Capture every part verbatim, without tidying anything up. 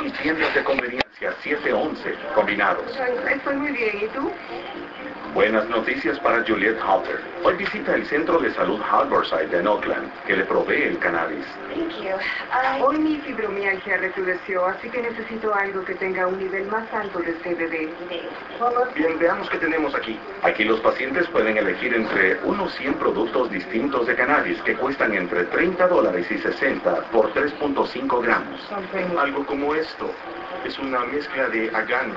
y tiendas de conveniencia siete once combinados. Estoy muy bien, ¿y tú? Buenas noticias para Juliette Halter. Hoy visita el Centro de Salud Harborside en Oakland, que le provee el cannabis. Thank you. Uh, Hoy mi fibromialgia recrudeció, así que necesito algo que tenga un nivel más alto de C B D. Bien, veamos qué tenemos aquí. Aquí los pacientes pueden elegir entre unos cien productos distintos de cannabis que cuestan entre treinta dólares y sesenta por tres punto cinco gramos. Algo como esto. Es una mezcla de agave.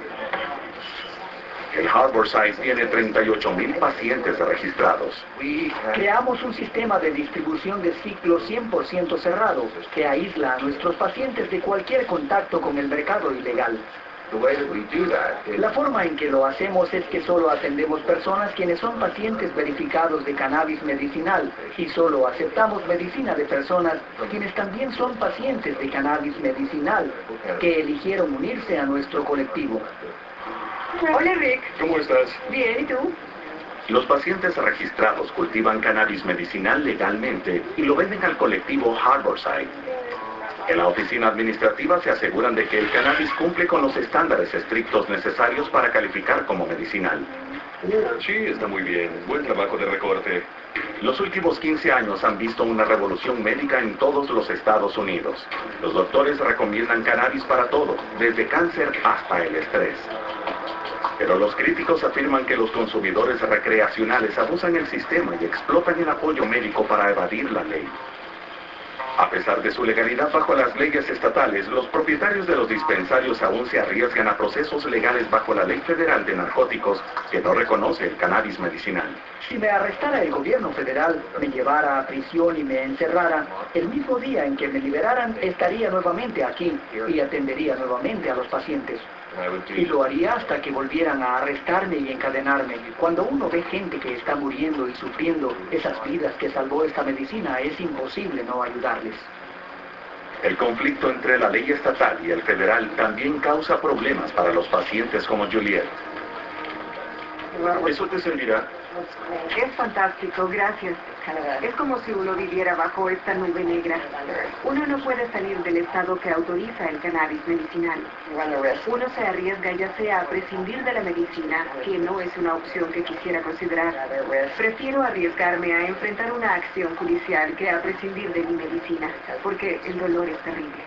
El Harborside tiene treinta y ocho mil pacientes registrados. Creamos un sistema de distribución de ciclo cien por ciento cerrado que aísla a nuestros pacientes de cualquier contacto con el mercado ilegal. La forma en que lo hacemos es que solo atendemos personas quienes son pacientes verificados de cannabis medicinal y solo aceptamos medicina de personas quienes también son pacientes de cannabis medicinal que eligieron unirse a nuestro colectivo. Hola, Rick. ¿Cómo estás? Bien, ¿y tú? Los pacientes registrados cultivan cannabis medicinal legalmente y lo venden al colectivo Harborside. En la oficina administrativa se aseguran de que el cannabis cumple con los estándares estrictos necesarios para calificar como medicinal. Sí, está muy bien. Buen trabajo de recorte. Los últimos quince años han visto una revolución médica en todos los Estados Unidos. Los doctores recomiendan cannabis para todo, desde cáncer hasta el estrés. Pero los críticos afirman que los consumidores recreacionales abusan el sistema y explotan el apoyo médico para evadir la ley. A pesar de su legalidad bajo las leyes estatales, los propietarios de los dispensarios aún se arriesgan a procesos legales bajo la Ley Federal de Narcóticos que no reconoce el cannabis medicinal. Si me arrestara el gobierno federal, me llevara a prisión y me encerrara, el mismo día en que me liberaran estaría nuevamente aquí y atendería nuevamente a los pacientes. Y lo haría hasta que volvieran a arrestarme y encadenarme. Cuando uno ve gente que está muriendo y sufriendo esas vidas que salvó esta medicina, es imposible no ayudarles. El conflicto entre la ley estatal y el federal también causa problemas para los pacientes como Juliette. ¿Eso te servirá? Es fantástico, gracias. Es como si uno viviera bajo esta nube negra. Uno no puede salir del estado que autoriza el cannabis medicinal. Uno se arriesga ya sea a prescindir de la medicina, que no es una opción que quisiera considerar. Prefiero arriesgarme a enfrentar una acción judicial que a prescindir de mi medicina, porque el dolor es terrible.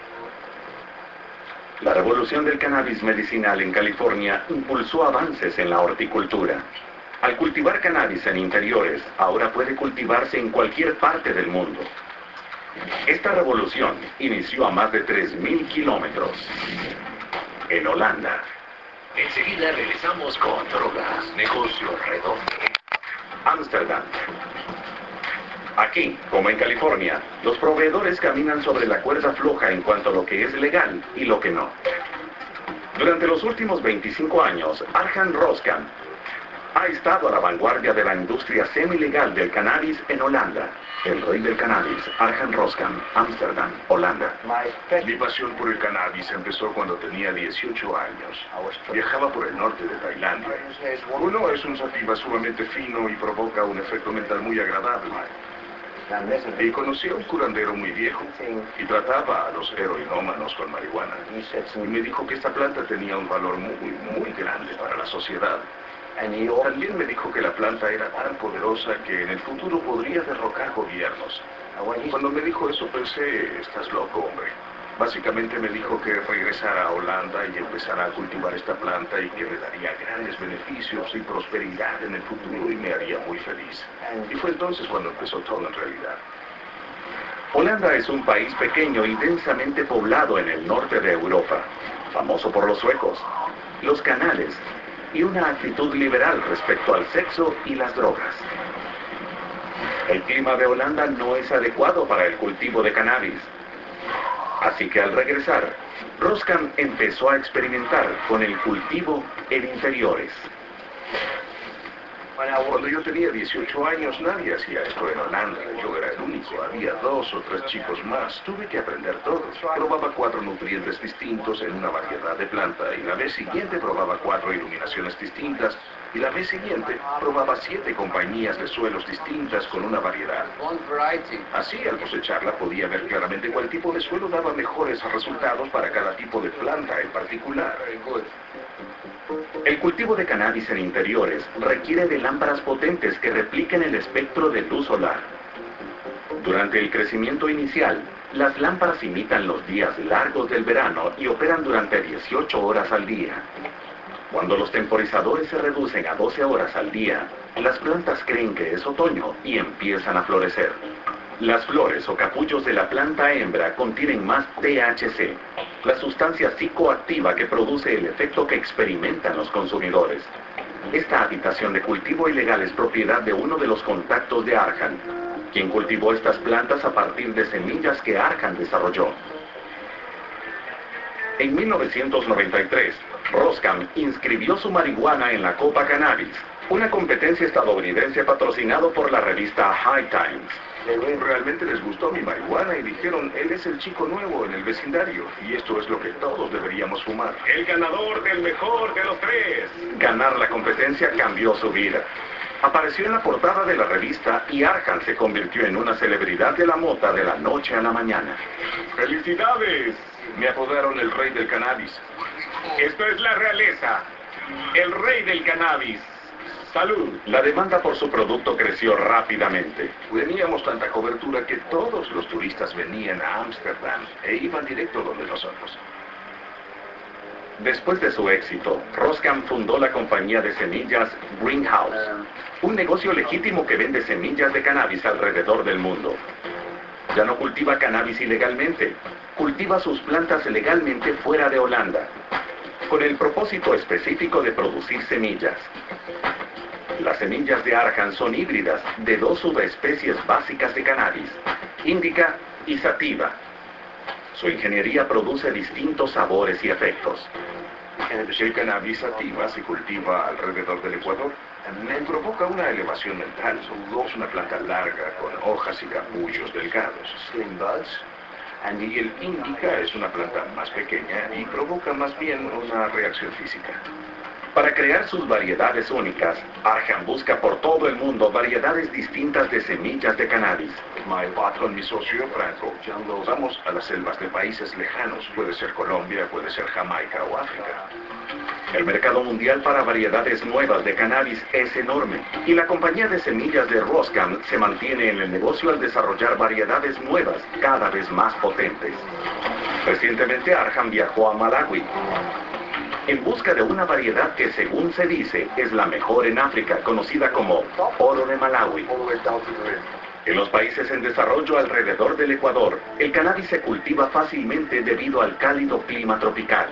La revolución del cannabis medicinal en California impulsó avances en la horticultura. Al cultivar cannabis en interiores, ahora puede cultivarse en cualquier parte del mundo. Esta revolución inició a más de tres mil kilómetros en Holanda. Enseguida regresamos con drogas, negocio redondo. Ámsterdam. Aquí, como en California, los proveedores caminan sobre la cuerda floja en cuanto a lo que es legal y lo que no. Durante los últimos veinticinco años, Arjan Roskam ha estado a la vanguardia de la industria semi-legal del cannabis en Holanda. El rey del cannabis, Arjan Roskam, Ámsterdam, Holanda. Mi pasión por el cannabis empezó cuando tenía dieciocho años. Viajaba por el norte de Tailandia. Uno es un sativa sumamente fino y provoca un efecto mental muy agradable. Y conocí a un curandero muy viejo y trataba a los heroinómanos con marihuana. Y me dijo que esta planta tenía un valor muy, muy grande para la sociedad. También me dijo que la planta era tan poderosa que en el futuro podría derrocar gobiernos. Cuando me dijo eso pensé, estás loco, hombre. Básicamente me dijo que regresara a Holanda y empezara a cultivar esta planta y que me daría grandes beneficios y prosperidad en el futuro y me haría muy feliz. Y fue entonces cuando empezó todo en realidad. Holanda es un país pequeño y densamente poblado en el norte de Europa, famoso por los suecos, los canales y una actitud liberal respecto al sexo y las drogas. El clima de Holanda no es adecuado para el cultivo de cannabis. Así que al regresar, Roskam empezó a experimentar con el cultivo en interiores. Cuando yo tenía dieciocho años, nadie hacía esto en Holanda. Yo era el único. Había dos o tres chicos más. Tuve que aprender todo. Probaba cuatro nutrientes distintos en una variedad de planta y la vez siguiente probaba cuatro iluminaciones distintas Y la vez siguiente, probaba siete compañías de suelos distintas con una variedad. Así, al cosecharla, podía ver claramente cuál tipo de suelo daba mejores resultados para cada tipo de planta en particular. El cultivo de cannabis en interiores requiere de lámparas potentes que repliquen el espectro de luz solar. Durante el crecimiento inicial, las lámparas imitan los días largos del verano y operan durante dieciocho horas al día. Cuando los temporizadores se reducen a doce horas al día, las plantas creen que es otoño y empiezan a florecer. Las flores o capullos de la planta hembra contienen más T H C, la sustancia psicoactiva que produce el efecto que experimentan los consumidores. Esta habitación de cultivo ilegal es propiedad de uno de los contactos de Arjan, quien cultivó estas plantas a partir de semillas que Arjan desarrolló. En mil novecientos noventa y tres, Roskam inscribió su marihuana en la Copa Cannabis, una competencia estadounidense patrocinado por la revista High Times. Realmente les gustó mi marihuana y dijeron, él es el chico nuevo en el vecindario, y esto es lo que todos deberíamos fumar. El ganador del mejor de los tres. Ganar la competencia cambió su vida. Apareció en la portada de la revista y Arjan se convirtió en una celebridad de la mota de la noche a la mañana. ¡Felicidades! Me apodaron el rey del cannabis. Esto es la realeza, el rey del cannabis. ¡Salud! La demanda por su producto creció rápidamente. Teníamos tanta cobertura que todos los turistas venían a Ámsterdam e iban directo donde nosotros. Después de su éxito, Roskam fundó la compañía de semillas Greenhouse, un negocio legítimo que vende semillas de cannabis alrededor del mundo. Ya no cultiva cannabis ilegalmente, cultiva sus plantas legalmente fuera de Holanda, con el propósito específico de producir semillas. Las semillas de Arjan son híbridas de dos subespecies básicas de cannabis, Indica y Sativa. Su ingeniería produce distintos sabores y efectos. El cannabis sativa se cultiva alrededor del Ecuador. Me provoca una elevación mental. Es una planta larga con hojas y capullos delgados. Slim buds. Y el Indica es una planta más pequeña y provoca más bien una reacción física. Para crear sus variedades únicas, Arjan busca por todo el mundo variedades distintas de semillas de cannabis. Con mi socio Franco, vamos a las selvas de países lejanos. Puede ser Colombia, puede ser Jamaica o África. El mercado mundial para variedades nuevas de cannabis es enorme, y la compañía de semillas de Roskam se mantiene en el negocio al desarrollar variedades nuevas, cada vez más potentes. Recientemente Arjan viajó a Malawi, en busca de una variedad que, según se dice, es la mejor en África, conocida como oro de Malawi. En los países en desarrollo alrededor del Ecuador, el cannabis se cultiva fácilmente debido al cálido clima tropical.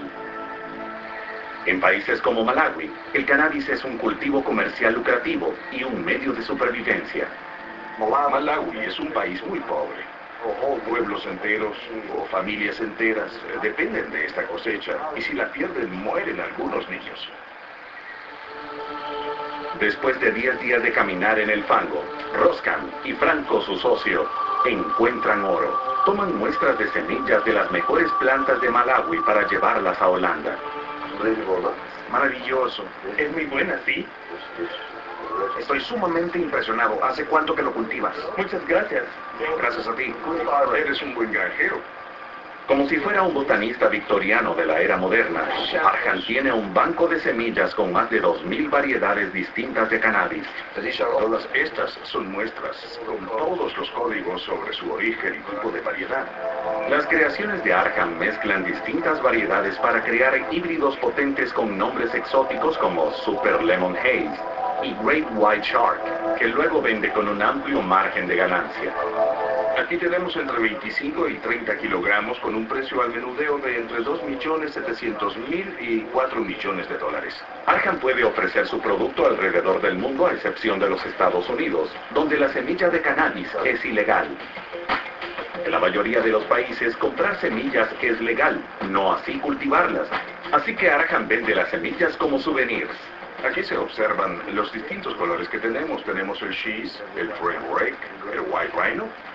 En países como Malawi, el cannabis es un cultivo comercial lucrativo y un medio de supervivencia. Malawi es un país muy pobre. Pueblos enteros o familias enteras dependen de esta cosecha, y si la pierden mueren algunos niños. Después de diez días de caminar en el fango, Roskam y Franco, su socio, encuentran oro. Toman muestras de semillas de las mejores plantas de Malawi para llevarlas a Holanda. Maravilloso. Es muy buena, ¿sí? Estoy sumamente impresionado. ¿Hace cuánto que lo cultivas? Muchas gracias. Gracias a ti. Eres un buen granjero. Como si fuera un botanista victoriano de la era moderna, Arjan tiene un banco de semillas con más de dos mil variedades distintas de cannabis. Todas estas son muestras con todos los códigos sobre su origen y tipo de variedad. Las creaciones de Arjan mezclan distintas variedades para crear híbridos potentes con nombres exóticos como Super Lemon Haze y Great White Shark, que luego vende con un amplio margen de ganancia. Aquí tenemos entre veinticinco y treinta kilogramos con un precio al menudeo de entre dos millones setecientos mil y cuatro millones de dólares. Arjan puede ofrecer su producto alrededor del mundo a excepción de los Estados Unidos, donde la semilla de cannabis es ilegal. En la mayoría de los países comprar semillas es legal, no así cultivarlas. Así que Arjan vende las semillas como souvenirs. Aquí se observan los distintos colores que tenemos. Tenemos el Shees, el Frame Rake, el White Rhino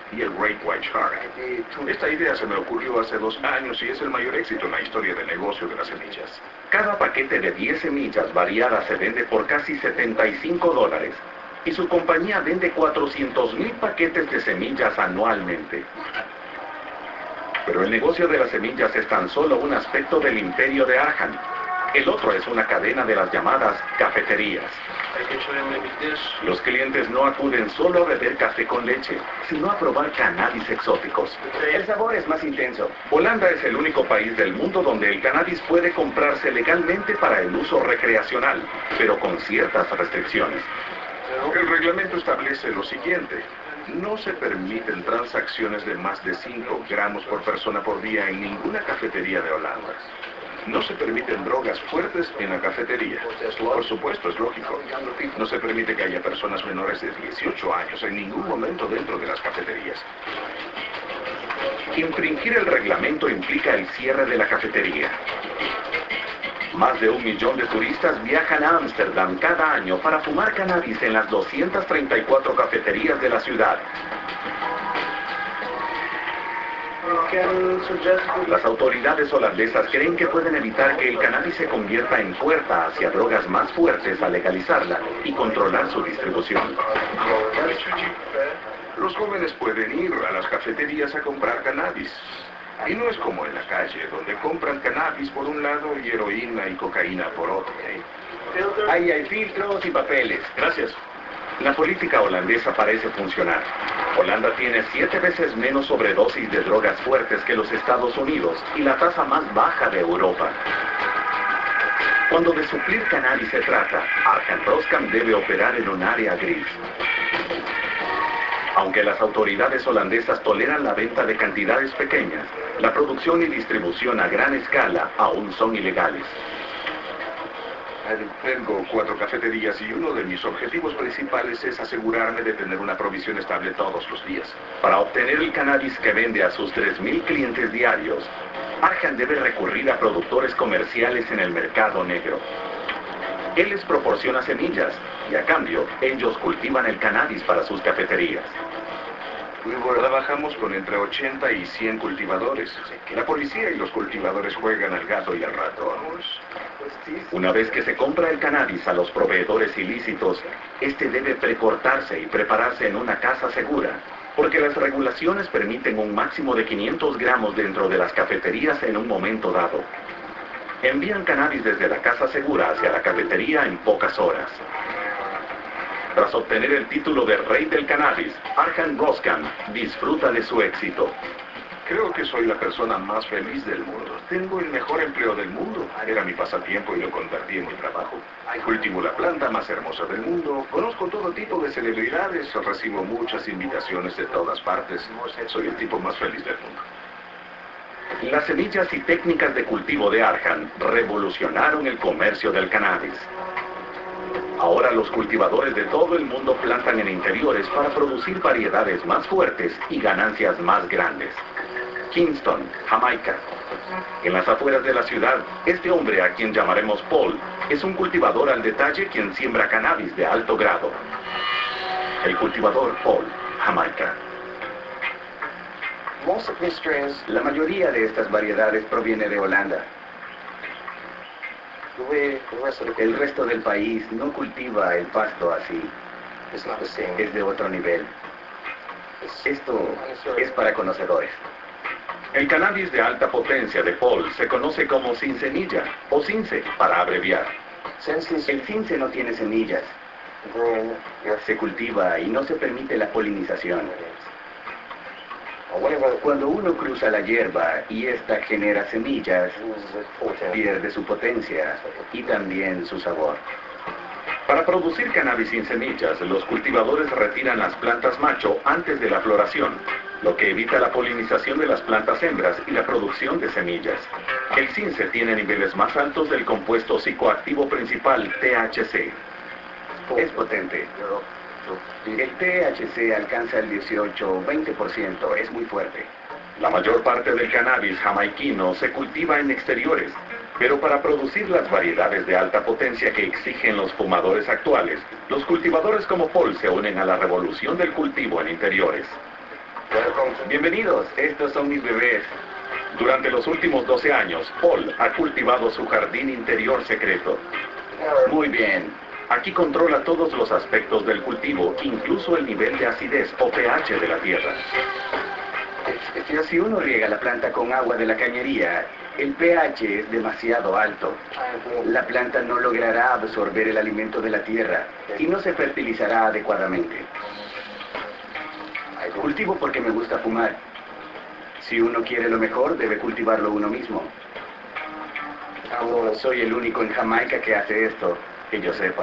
y el Great White Shark. Esta idea se me ocurrió hace dos años y es el mayor éxito en la historia del negocio de las semillas. Cada paquete de diez semillas variadas se vende por casi setenta y cinco dólares y su compañía vende cuatrocientos mil paquetes de semillas anualmente. Pero el negocio de las semillas es tan solo un aspecto del imperio de Arjan. El otro es una cadena de las llamadas cafeterías. Los clientes no acuden solo a beber café con leche, sino a probar cannabis exóticos. El sabor es más intenso. Holanda es el único país del mundo donde el cannabis puede comprarse legalmente para el uso recreacional, pero con ciertas restricciones. El reglamento establece lo siguiente. No se permiten transacciones de más de cinco gramos por persona por día en ninguna cafetería de Holanda. No se permiten drogas fuertes en la cafetería. Por supuesto, es lógico. No se permite que haya personas menores de dieciocho años en ningún momento dentro de las cafeterías. Infringir el reglamento implica el cierre de la cafetería. Más de un millón de turistas viajan a Ámsterdam cada año para fumar cannabis en las doscientas treinta y cuatro cafeterías de la ciudad. Las autoridades holandesas creen que pueden evitar que el cannabis se convierta en puerta hacia drogas más fuertes al legalizarla y controlar su distribución. Los jóvenes pueden ir a las cafeterías a comprar cannabis. Y no es como en la calle, donde compran cannabis por un lado y heroína y cocaína por otro. ¿eh? Ahí hay filtros y papeles. Gracias. La política holandesa parece funcionar. Holanda tiene siete veces menos sobredosis de drogas fuertes que los Estados Unidos y la tasa más baja de Europa. Cuando de suplir cannabis se trata, Arjan Roskam debe operar en un área gris. Aunque las autoridades holandesas toleran la venta de cantidades pequeñas, la producción y distribución a gran escala aún son ilegales. Tengo cuatro cafeterías y uno de mis objetivos principales es asegurarme de tener una provisión estable todos los días. Para obtener el cannabis que vende a sus tres mil clientes diarios, Arjan debe recurrir a productores comerciales en el mercado negro. Él les proporciona semillas y a cambio ellos cultivan el cannabis para sus cafeterías. Trabajamos con entre ochenta y cien cultivadores. La policía y los cultivadores juegan al gato y al ratón. Una vez que se compra el cannabis a los proveedores ilícitos, este debe precortarse y prepararse en una casa segura, porque las regulaciones permiten un máximo de quinientos gramos dentro de las cafeterías en un momento dado. Envían cannabis desde la casa segura hacia la cafetería en pocas horas. Tras obtener el título de rey del cannabis, Arjan Roskam disfruta de su éxito. Creo que soy la persona más feliz del mundo. Tengo el mejor empleo del mundo. Era mi pasatiempo y lo convertí en mi trabajo. Cultivo la planta más hermosa del mundo. Conozco todo tipo de celebridades. Recibo muchas invitaciones de todas partes. Soy el tipo más feliz del mundo. Las semillas y técnicas de cultivo de Arjan revolucionaron el comercio del cannabis. Ahora los cultivadores de todo el mundo plantan en interiores para producir variedades más fuertes y ganancias más grandes. Kingston, Jamaica. En las afueras de la ciudad, este hombre, a quien llamaremos Paul, es un cultivador al detalle quien siembra cannabis de alto grado. El cultivador Paul, Jamaica. La mayoría de estas variedades proviene de Holanda. El resto del país no cultiva el pasto así. Es de otro nivel. Esto es para conocedores. El cannabis de alta potencia de Paul se conoce como sin semilla, o cince, para abreviar. El cince no tiene semillas. Se cultiva y no se permite la polinización. Cuando uno cruza la hierba y ésta genera semillas, pierde su potencia y también su sabor. Para producir cannabis sin semillas, los cultivadores retiran las plantas macho antes de la floración, lo que evita la polinización de las plantas hembras y la producción de semillas. El cince tiene niveles más altos del compuesto psicoactivo principal T H C. Es potente. El T H C alcanza el dieciocho o veinte por ciento, es muy fuerte. La mayor parte del cannabis jamaiquino se cultiva en exteriores, pero para producir las variedades de alta potencia que exigen los fumadores actuales, los cultivadores como Paul se unen a la revolución del cultivo en interiores. Bienvenidos, estos son mis bebés. Durante los últimos doce años, Paul ha cultivado su jardín interior secreto. Muy bien. Aquí controla todos los aspectos del cultivo, incluso el nivel de acidez o pH de la tierra. Si uno riega la planta con agua de la cañería, el pH es demasiado alto. La planta no logrará absorber el alimento de la tierra y no se fertilizará adecuadamente. Cultivo porque me gusta fumar. Si uno quiere lo mejor, debe cultivarlo uno mismo. Soy el único en Jamaica que hace esto, que yo sepa.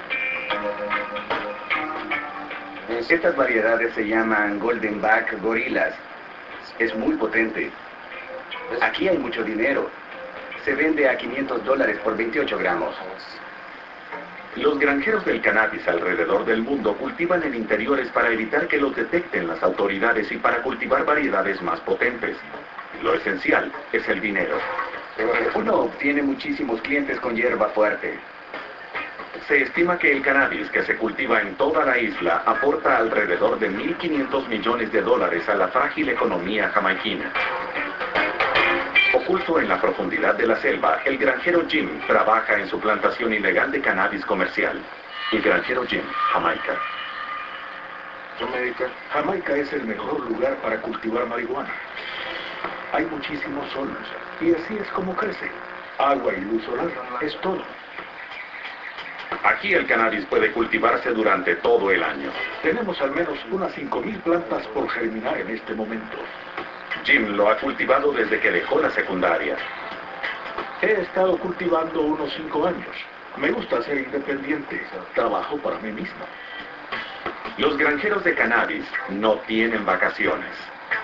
Estas variedades se llaman Golden Back Gorillas. Es muy potente. Aquí hay mucho dinero. Se vende a quinientos dólares por veintiocho gramos. Los granjeros del cannabis alrededor del mundo cultivan en interiores para evitar que los detecten las autoridades y para cultivar variedades más potentes. Lo esencial es el dinero. Uno obtiene muchísimos clientes con hierba fuerte. Se estima que el cannabis que se cultiva en toda la isla aporta alrededor de mil quinientos millones de dólares a la frágil economía jamaiquina. Oculto en la profundidad de la selva, el granjero Jim trabaja en su plantación ilegal de cannabis comercial. El granjero Jim, Jamaica. Jamaica. Jamaica es el mejor lugar para cultivar marihuana. Hay muchísimo sol y así es como crece. Agua y luz solar es todo. Aquí el cannabis puede cultivarse durante todo el año. Tenemos al menos unas cinco mil plantas por germinar en este momento. Jim lo ha cultivado desde que dejó la secundaria. He estado cultivando unos cinco años. Me gusta ser independiente. Trabajo para mí mismo. Los granjeros de cannabis no tienen vacaciones.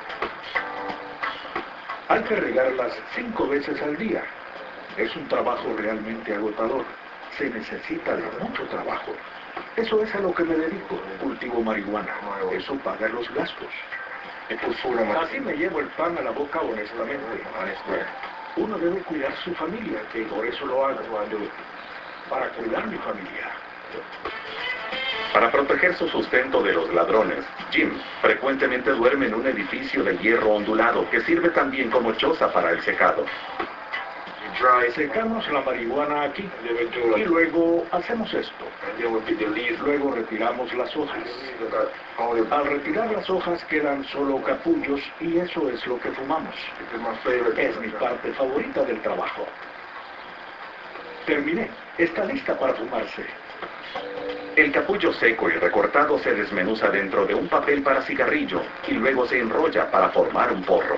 Hay que regarlas cinco veces al día. Es un trabajo realmente agotador. Se necesita de mucho trabajo. Eso es a lo que me dedico. Cultivo marihuana. Eso paga los gastos. Así me llevo el pan a la boca honestamente. Uno debe cuidar su familia, que por eso lo hago. Para cuidar mi familia. Para proteger su sustento de los ladrones, Jim frecuentemente duerme en un edificio de hierro ondulado que sirve también como choza para el secado. Secamos la marihuana aquí y luego hacemos esto. Luego retiramos las hojas. Al retirar las hojas quedan solo capullos y eso es lo que fumamos. Es mi parte favorita del trabajo. Terminé. Está lista para fumarse. El capullo seco y recortado se desmenuza dentro de un papel para cigarrillo y luego se enrolla para formar un porro.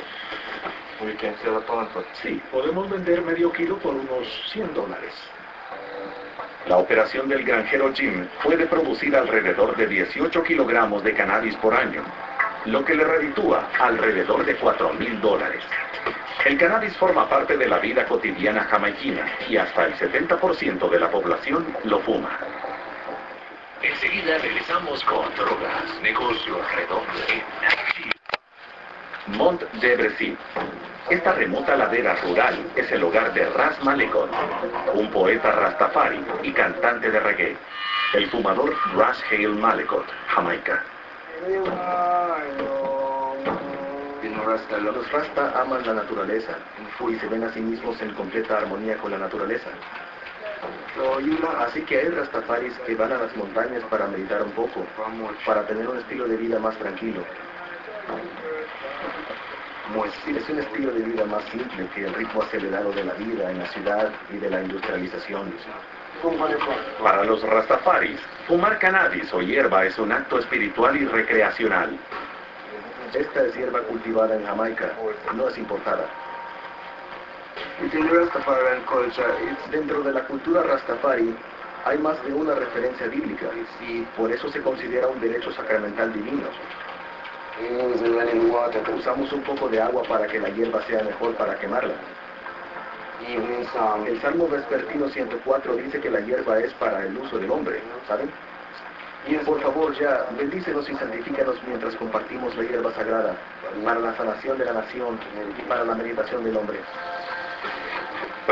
Sí, podemos vender medio kilo por unos cien dólares. La operación del granjero Jim puede producir alrededor de dieciocho kilogramos de cannabis por año, lo que le reditúa alrededor de cuatro mil dólares. El cannabis forma parte de la vida cotidiana jamaiquina y hasta el setenta por ciento de la población lo fuma. Enseguida regresamos con drogas, negocio redondo en Chile. Mont de Bressy. Esta remota ladera rural es el hogar de Ras Malekot, un poeta rastafari y cantante de reggae. El fumador Ras Hale Malekot, Jamaica. Los Rasta aman la naturaleza y se ven a sí mismos en completa armonía con la naturaleza. Así que hay rastafaris que van a las montañas para meditar un poco, para tener un estilo de vida más tranquilo. Es un estilo de vida más simple que el ritmo acelerado de la vida en la ciudad y de la industrialización. Para los rastafaris, fumar cannabis o hierba es un acto espiritual y recreacional. Esta es hierba cultivada en Jamaica, no es importada. Dentro de la cultura rastafari hay más de una referencia bíblica y por eso se considera un derecho sacramental divino. Usamos un poco de agua para que la hierba sea mejor para quemarla. El Salmo Vespertino ciento cuatro dice que la hierba es para el uso del hombre, ¿saben? Y por favor ya, bendícenos y santifícanos mientras compartimos la hierba sagrada para la sanación de la nación y para la meditación del hombre.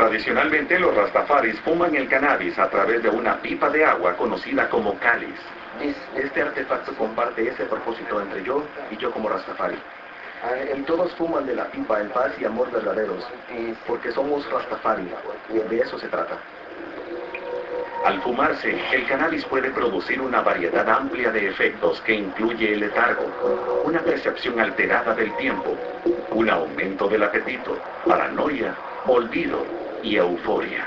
Tradicionalmente los rastafaris fuman el cannabis a través de una pipa de agua conocida como cáliz. Este artefacto comparte ese propósito entre yo y yo como Rastafari. Y todos fuman de la pipa en paz y amor verdaderos, porque somos Rastafari. De eso se trata. Al fumarse, el cannabis puede producir una variedad amplia de efectos que incluye el letargo, una percepción alterada del tiempo, un aumento del apetito, paranoia, olvido y euforia.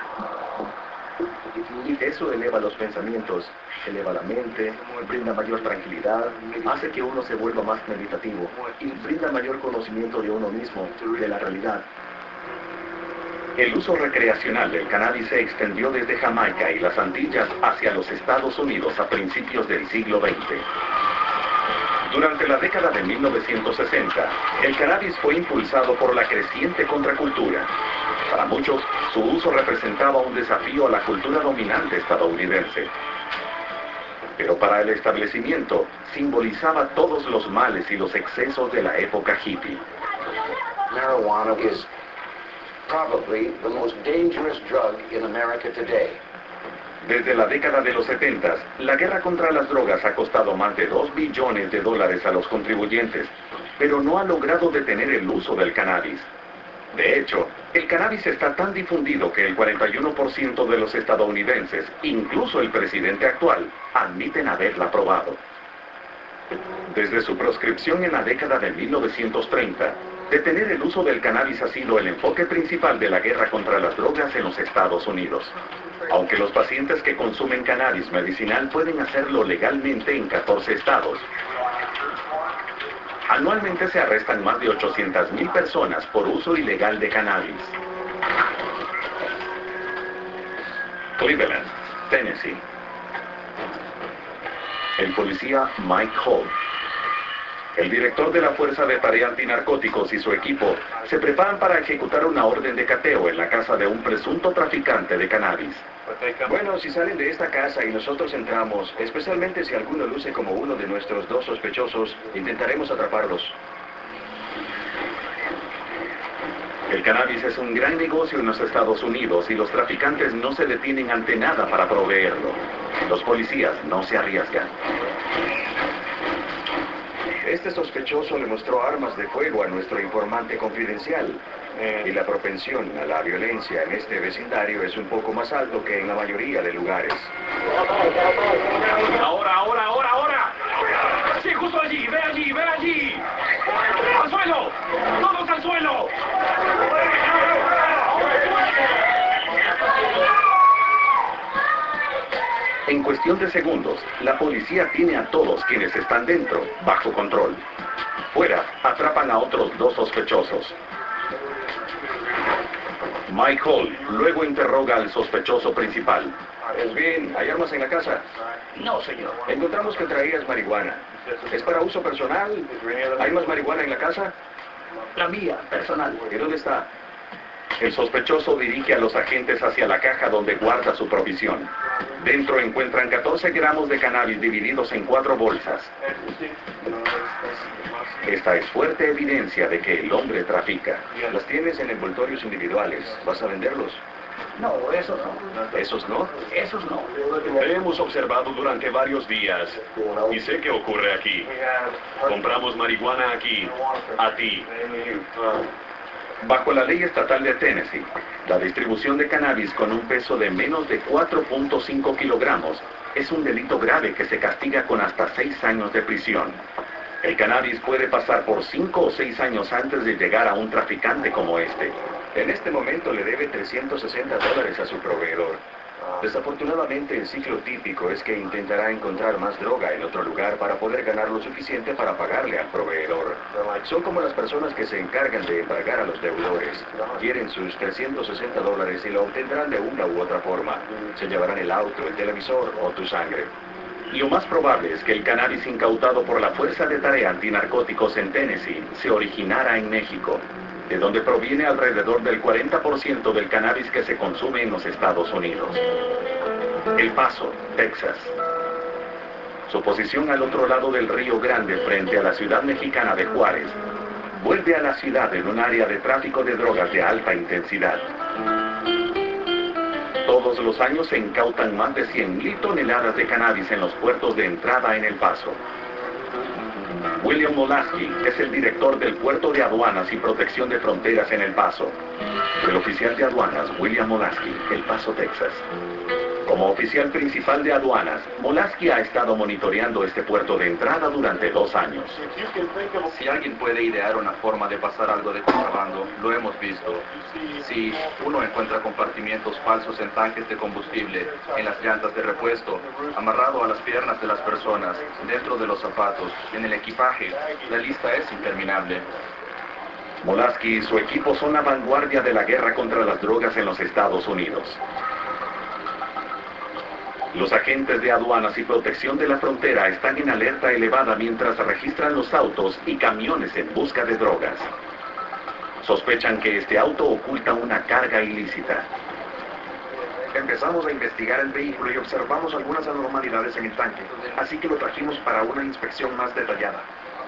Y eso eleva los pensamientos, eleva la mente, brinda mayor tranquilidad, hace que uno se vuelva más meditativo y brinda mayor conocimiento de uno mismo, de la realidad. El uso recreacional del cannabis se extendió desde Jamaica y las Antillas hacia los Estados Unidos a principios del siglo veinte. Durante la década de mil novecientos sesenta, el cannabis fue impulsado por la creciente contracultura. Para muchos, su uso representaba un desafío a la cultura dominante estadounidense. Pero para el establecimiento, simbolizaba todos los males y los excesos de la época hippie. Marijuana is probably the most dangerous drug in America today. Desde la década de los setenta, la guerra contra las drogas ha costado más de dos billones de dólares a los contribuyentes, pero no ha logrado detener el uso del cannabis. De hecho, el cannabis está tan difundido que el cuarenta y uno por ciento de los estadounidenses, incluso el presidente actual, admiten haberla probado. Desde su proscripción en la década de mil novecientos treinta, detener el uso del cannabis ha sido el enfoque principal de la guerra contra las drogas en los Estados Unidos. Aunque los pacientes que consumen cannabis medicinal pueden hacerlo legalmente en catorce estados, anualmente se arrestan más de ochocientas mil personas por uso ilegal de cannabis. Cleveland, Tennessee. El policía Mike Hall, el director de la Fuerza de Tarea Antinarcóticos y su equipo se preparan para ejecutar una orden de cateo en la casa de un presunto traficante de cannabis. Bueno, si salen de esta casa y nosotros entramos, especialmente si alguno luce como uno de nuestros dos sospechosos, intentaremos atraparlos. El cannabis es un gran negocio en los Estados Unidos y los traficantes no se detienen ante nada para proveerlo. Los policías no se arriesgan. Este sospechoso le mostró armas de fuego a nuestro informante confidencial. Y la propensión a la violencia en este vecindario es un poco más alto que en la mayoría de lugares. Ahora, ahora, ahora, ahora. Sí, justo allí, ve allí, ve allí. ¡Al suelo! ¡Todos al suelo! En cuestión de segundos, la policía tiene a todos quienes están dentro, bajo control. Fuera, atrapan a otros dos sospechosos. Mike Hall luego interroga al sospechoso principal. Es bien, ¿hay armas en la casa? No, señor. Encontramos que traías marihuana. ¿Es para uso personal? ¿Hay más marihuana en la casa? La mía, personal. ¿Y dónde está? El sospechoso dirige a los agentes hacia la caja donde guarda su provisión. Dentro encuentran catorce gramos de cannabis divididos en cuatro bolsas. Esta es fuerte evidencia de que el hombre trafica. Las tienes en envoltorios individuales. ¿Vas a venderlos? No, esos no. ¿Esos no? Esos no. Te hemos observado durante varios días y sé qué ocurre aquí. Compramos marihuana aquí, a ti. Bajo la ley estatal de Tennessee, la distribución de cannabis con un peso de menos de cuatro punto cinco kilogramos es un delito grave que se castiga con hasta seis años de prisión. El cannabis puede pasar por cinco o seis años antes de llegar a un traficante como este. En este momento le debe trescientos sesenta dólares a su proveedor. Desafortunadamente, el ciclo típico es que intentará encontrar más droga en otro lugar para poder ganar lo suficiente para pagarle al proveedor. Son como las personas que se encargan de embargar a los deudores. Quieren sus trescientos sesenta dólares y lo obtendrán de una u otra forma. Se llevarán el auto, el televisor o tu sangre. Lo más probable es que el cannabis incautado por la Fuerza de Tarea Antinarcóticos en Tennessee se originara en México, de donde proviene alrededor del cuarenta por ciento del cannabis que se consume en los Estados Unidos. El Paso, Texas. Su posición al otro lado del Río Grande frente a la ciudad mexicana de Juárez, vuelve a la ciudad en un área de tráfico de drogas de alta intensidad. Todo Todos los años se incautan más de cien mil toneladas de cannabis en los puertos de entrada en El Paso. William Molasky es el director del Puerto de Aduanas y Protección de Fronteras en El Paso. El oficial de aduanas, William Molasky, El Paso, Texas. Como oficial principal de aduanas, Molasky ha estado monitoreando este puerto de entrada durante dos años. Si alguien puede idear una forma de pasar algo de contrabando, lo hemos visto. Si uno encuentra compartimientos falsos en tanques de combustible, en las llantas de repuesto, amarrado a las piernas de las personas, dentro de los zapatos, en el equipaje, la lista es interminable. Molasky y su equipo son la vanguardia de la guerra contra las drogas en los Estados Unidos. Los agentes de aduanas y protección de la frontera están en alerta elevada mientras registran los autos y camiones en busca de drogas. Sospechan que este auto oculta una carga ilícita. Empezamos a investigar el vehículo y observamos algunas anormalidades en el tanque, así que lo trajimos para una inspección más detallada.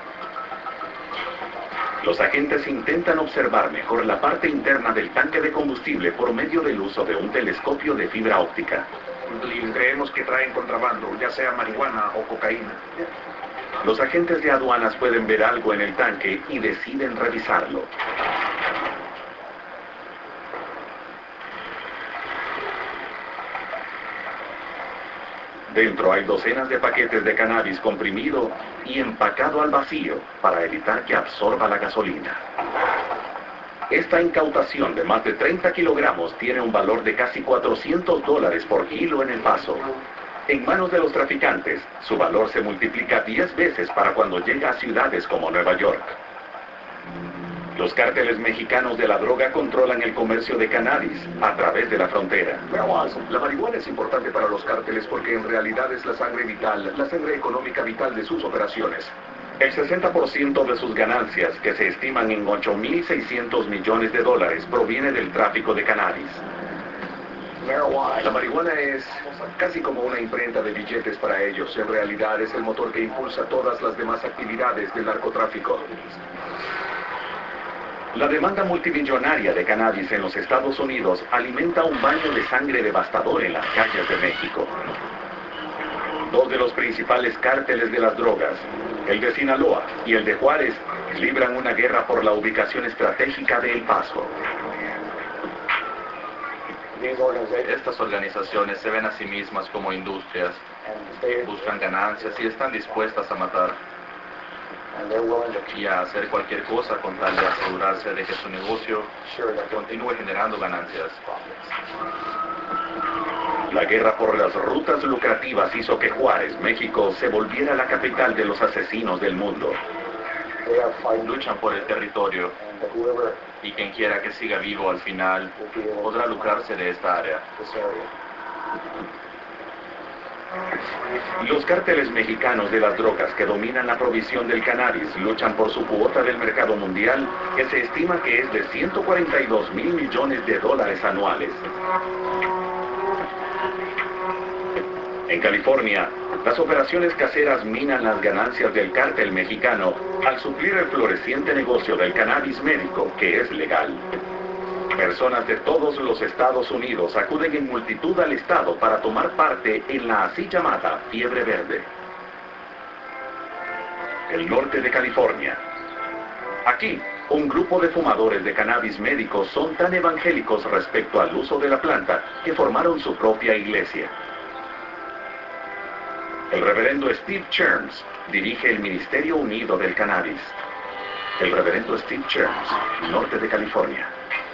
Los agentes intentan observar mejor la parte interna del tanque de combustible por medio del uso de un telescopio de fibra óptica. Creemos que traen contrabando, ya sea marihuana o cocaína. Los agentes de aduanas pueden ver algo en el tanque y deciden revisarlo. Dentro hay docenas de paquetes de cannabis comprimido y empacado al vacío para evitar que absorba la gasolina. Esta incautación de más de treinta kilogramos tiene un valor de casi cuatrocientos dólares por kilo en El Paso. En manos de los traficantes, su valor se multiplica diez veces para cuando llega a ciudades como Nueva York. Los cárteles mexicanos de la droga controlan el comercio de cannabis a través de la frontera. La marihuana es importante para los cárteles porque en realidad es la sangre vital, la sangre económica vital de sus operaciones. El sesenta por ciento de sus ganancias, que se estiman en ocho mil seiscientos millones de dólares, proviene del tráfico de cannabis. La marihuana es casi como una imprenta de billetes para ellos. En realidad es el motor que impulsa todas las demás actividades del narcotráfico. La demanda multimillonaria de cannabis en los Estados Unidos alimenta un baño de sangre devastador en las calles de México. Dos de los principales cárteles de las drogas, el de Sinaloa y el de Juárez, libran una guerra por la ubicación estratégica de El Paso. Estas organizaciones se ven a sí mismas como industrias, buscan ganancias y están dispuestas a matar y a hacer cualquier cosa con tal de asegurarse de que su negocio continúe generando ganancias. La guerra por las rutas lucrativas hizo que Juárez, México, se volviera la capital de los asesinos del mundo. Luchan por el territorio y quien quiera que siga vivo al final podrá lucrarse de esta área. Los cárteles mexicanos de las drogas que dominan la provisión del cannabis luchan por su cuota del mercado mundial, que se estima que es de ciento cuarenta y dos mil millones de dólares anuales. En California, las operaciones caseras minan las ganancias del cártel mexicano al suplir el floreciente negocio del cannabis médico, que es legal. Personas de todos los Estados Unidos acuden en multitud al estado para tomar parte en la así llamada fiebre verde. El norte de California. Aquí, un grupo de fumadores de cannabis médicos son tan evangélicos respecto al uso de la planta que formaron su propia iglesia. El reverendo Steve Cherms dirige el Ministerio Unido del Cannabis. El reverendo Steve Cherms, norte de California.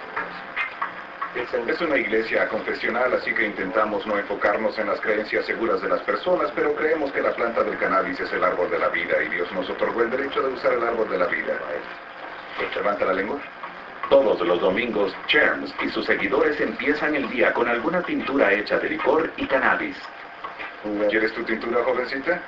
Es una iglesia confesional, así que intentamos no enfocarnos en las creencias seguras de las personas, pero creemos que la planta del cannabis es el árbol de la vida y Dios nos otorgó el derecho de usar el árbol de la vida. ¿Levanta la lengua? Todos los domingos, Cherms y sus seguidores empiezan el día con alguna tintura hecha de licor y cannabis. ¿Quieres tu tintura, jovencita?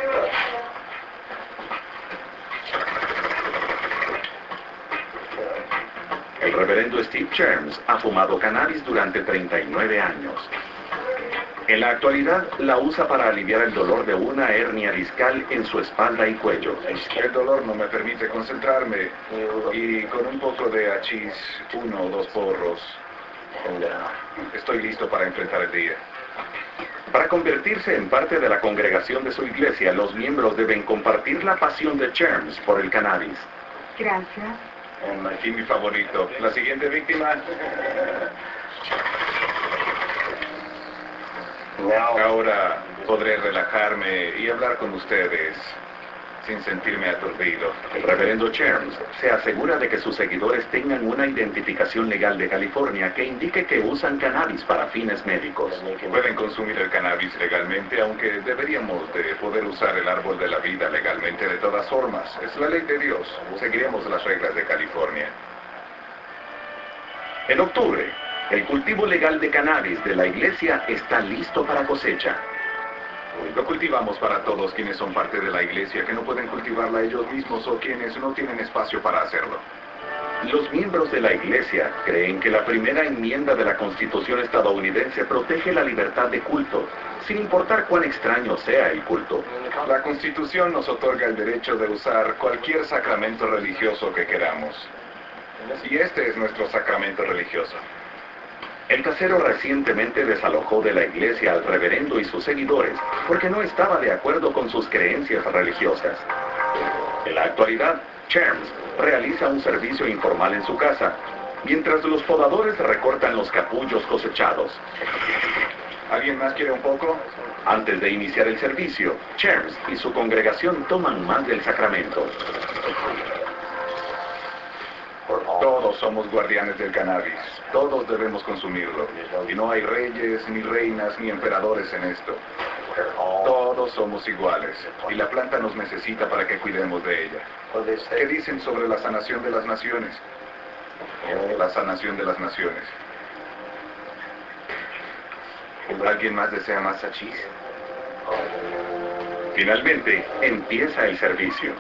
El reverendo Steve Cherms ha fumado cannabis durante treinta y nueve años. En la actualidad, la usa para aliviar el dolor de una hernia discal en su espalda y cuello. El dolor no me permite concentrarme y con un poco de hachís, uno o dos porros, Estoy listo para enfrentar el día. Para convertirse en parte de la congregación de su iglesia, los miembros deben compartir la pasión de Cherms por el cannabis. Gracias. Y mi favorito, la siguiente víctima. Ahora podré relajarme y hablar con ustedes sin sentirme aturdido. El reverendo Cherms se asegura de que sus seguidores tengan una identificación legal de California que indique que usan cannabis para fines médicos. Pueden consumir el cannabis legalmente, aunque deberíamos de poder usar el árbol de la vida legalmente de todas formas. Es la ley de Dios. Seguiremos las reglas de California. En octubre, el cultivo legal de cannabis de la iglesia está listo para cosecha. Lo cultivamos para todos quienes son parte de la iglesia que no pueden cultivarla ellos mismos o quienes no tienen espacio para hacerlo. Los miembros de la iglesia creen que la primera enmienda de la Constitución estadounidense protege la libertad de culto, sin importar cuán extraño sea el culto. La Constitución nos otorga el derecho de usar cualquier sacramento religioso que queramos. Y este es nuestro sacramento religioso. El casero recientemente desalojó de la iglesia al reverendo y sus seguidores porque no estaba de acuerdo con sus creencias religiosas. En la actualidad, Cherms realiza un servicio informal en su casa, mientras los podadores recortan los capullos cosechados. ¿Alguien más quiere un poco? Antes de iniciar el servicio, Cherms y su congregación toman más del sacramento. Todos somos guardianes del cannabis. Todos debemos consumirlo. Y no hay reyes, ni reinas, ni emperadores en esto. Todos somos iguales. Y la planta nos necesita para que cuidemos de ella. ¿Qué dicen sobre la sanación de las naciones? La sanación de las naciones. ¿Alguien más desea más hachís? Finalmente, empieza el servicio.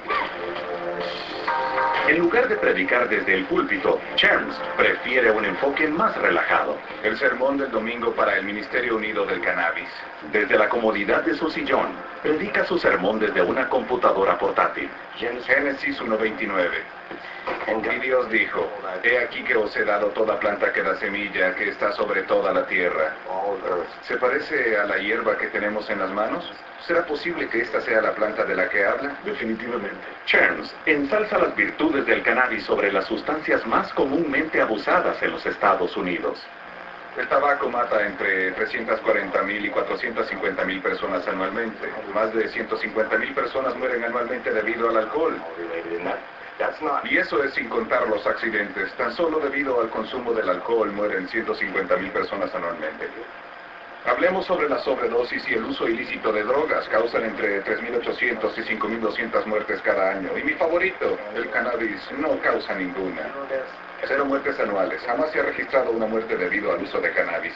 En lugar de predicar desde el púlpito, Cherms prefiere un enfoque más relajado. El sermón del domingo para el Ministerio Unido del Cannabis. Desde la comodidad de su sillón, predica su sermón desde una computadora portátil. Génesis uno veintinueve. Y Dios dijo, he aquí que os he dado toda planta que da semilla, que está sobre toda la tierra. ¿Se parece a la hierba que tenemos en las manos? ¿Será posible que esta sea la planta de la que habla? Definitivamente. Cherms ensalza las virtudes del cannabis sobre las sustancias más comúnmente abusadas en los Estados Unidos. El tabaco mata entre trescientas cuarenta mil y cuatrocientas cincuenta mil personas anualmente. Más de ciento cincuenta mil personas mueren anualmente debido al alcohol. Y eso es sin contar los accidentes. Tan solo debido al consumo del alcohol mueren ciento cincuenta mil personas anualmente. Hablemos sobre la sobredosis y el uso ilícito de drogas. Causan entre tres mil ochocientas y cinco mil doscientas muertes cada año. Y mi favorito, el cannabis, no causa ninguna. Cero muertes anuales. Jamás se ha registrado una muerte debido al uso de cannabis.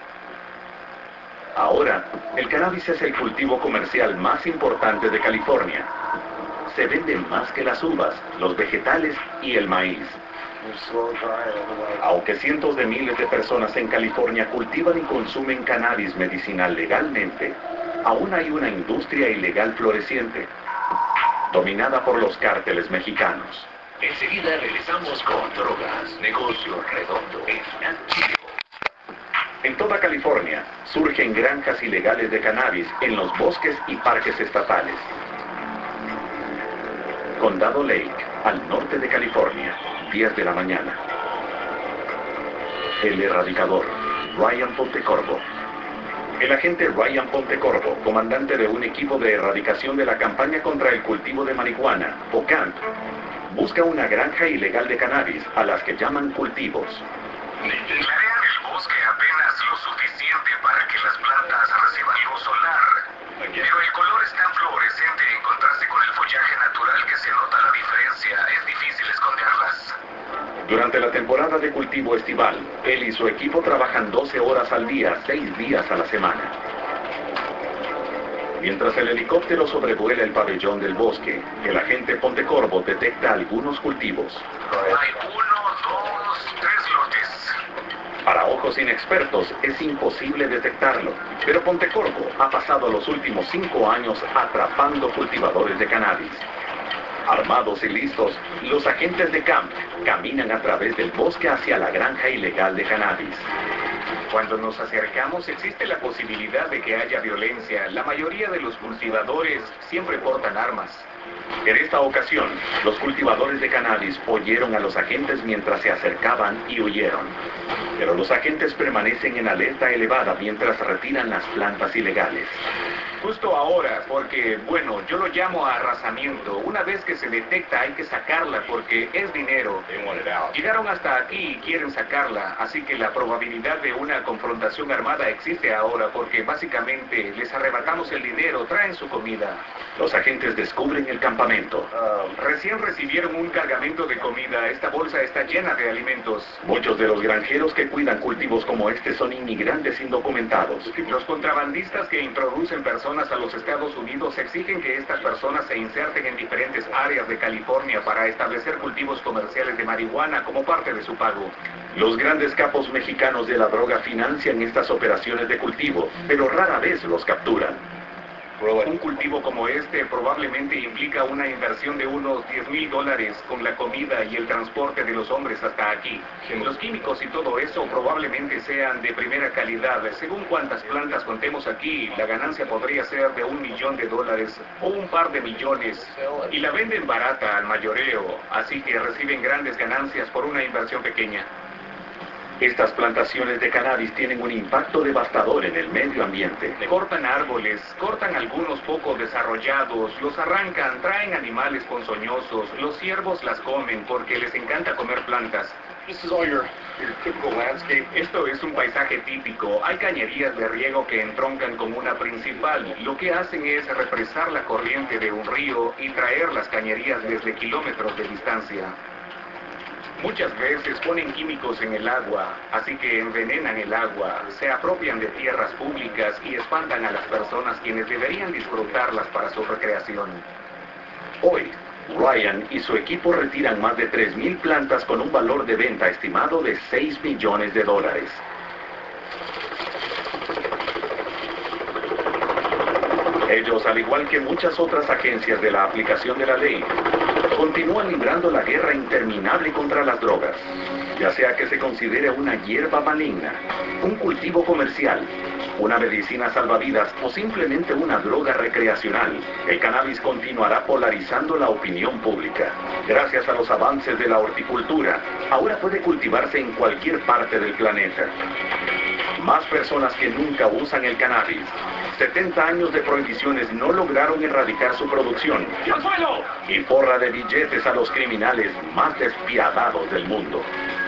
Ahora, el cannabis es el cultivo comercial más importante de California. Se venden más que las uvas, los vegetales y el maíz. Aunque cientos de miles de personas en California cultivan y consumen cannabis medicinal legalmente, aún hay una industria ilegal floreciente, dominada por los cárteles mexicanos. Enseguida regresamos con drogas, negocio redondo en Chile. En toda California surgen granjas ilegales de cannabis en los bosques y parques estatales. Condado Lake, al norte de California, diez de la mañana. El erradicador, Ryan Pontecorvo. El agente Ryan Pontecorvo, comandante de un equipo de erradicación de la campaña contra el cultivo de marihuana, o CAMP, busca una granja ilegal de cannabis a las que llaman cultivos. Clarean el bosque apenas lo suficiente para que las plantas reciban luz solar. Pero el color es tan fluorescente en contraste con el follaje natural que se nota la diferencia. Es difícil esconderlas. Durante la temporada de cultivo estival, él y su equipo trabajan doce horas al día, seis días a la semana. Mientras el helicóptero sobrevuela el pabellón del bosque, el agente Pontecorvo detecta algunos cultivos. Hay uno, dos, tres lotes. Para ojos inexpertos es imposible detectarlo, pero Pontecorvo ha pasado los últimos cinco años atrapando cultivadores de cannabis. Armados y listos, los agentes de camp caminan a través del bosque hacia la granja ilegal de cannabis. Cuando nos acercamos existe la posibilidad de que haya violencia. La mayoría de los cultivadores siempre portan armas. En esta ocasión, los cultivadores de cannabis oyeron a los agentes mientras se acercaban y huyeron. Pero los agentes permanecen en alerta elevada mientras retiran las plantas ilegales. Justo ahora, porque, bueno, yo lo llamo arrasamiento. Una vez que se detecta hay que sacarla porque es dinero. Llegaron hasta aquí y quieren sacarla, así que la probabilidad de una confrontación armada existe ahora porque básicamente les arrebatamos el dinero, traen su comida. Los agentes descubren el campamento. Uh, recién recibieron un cargamento de comida. Esta bolsa está llena de alimentos. Muchos de los granjeros que cuidan cultivos como este son inmigrantes indocumentados. Los contrabandistas que introducen personas a los Estados Unidos exigen que estas personas se inserten en diferentes áreas de California para establecer cultivos comerciales de marihuana como parte de su pago. Los grandes capos mexicanos de la droga financian estas operaciones de cultivo, pero rara vez los capturan. Un cultivo como este probablemente implica una inversión de unos diez mil dólares con la comida y el transporte de los hombres hasta aquí. Los químicos y todo eso probablemente sean de primera calidad. Según cuántas plantas contemos aquí, la ganancia podría ser de un millón de dólares o un par de millones. Y la venden barata al mayoreo, así que reciben grandes ganancias por una inversión pequeña. Estas plantaciones de cannabis tienen un impacto devastador en el medio ambiente. Cortan árboles, cortan algunos poco desarrollados, los arrancan, traen animales ponzoñosos, los ciervos las comen porque les encanta comer plantas. Esto es un paisaje típico. Hay cañerías de riego que entroncan con una principal. Lo que hacen es represar la corriente de un río y traer las cañerías desde kilómetros de distancia. Muchas veces ponen químicos en el agua, así que envenenan el agua, se apropian de tierras públicas y espantan a las personas quienes deberían disfrutarlas para su recreación. Hoy, Ryan y su equipo retiran más de tres mil plantas con un valor de venta estimado de seis millones de dólares. Ellos, al igual que muchas otras agencias de la aplicación de la ley, continúan librando la guerra interminable contra las drogas, ya sea que se considere una hierba maligna, un cultivo comercial, una medicina salvavidas o simplemente una droga recreacional. El cannabis continuará polarizando la opinión pública. Gracias a los avances de la horticultura, ahora puede cultivarse en cualquier parte del planeta. Más personas que nunca usan el cannabis. setenta años de prohibiciones no lograron erradicar su producción. ¡Al suelo! Y porra de billetes a los criminales más despiadados del mundo.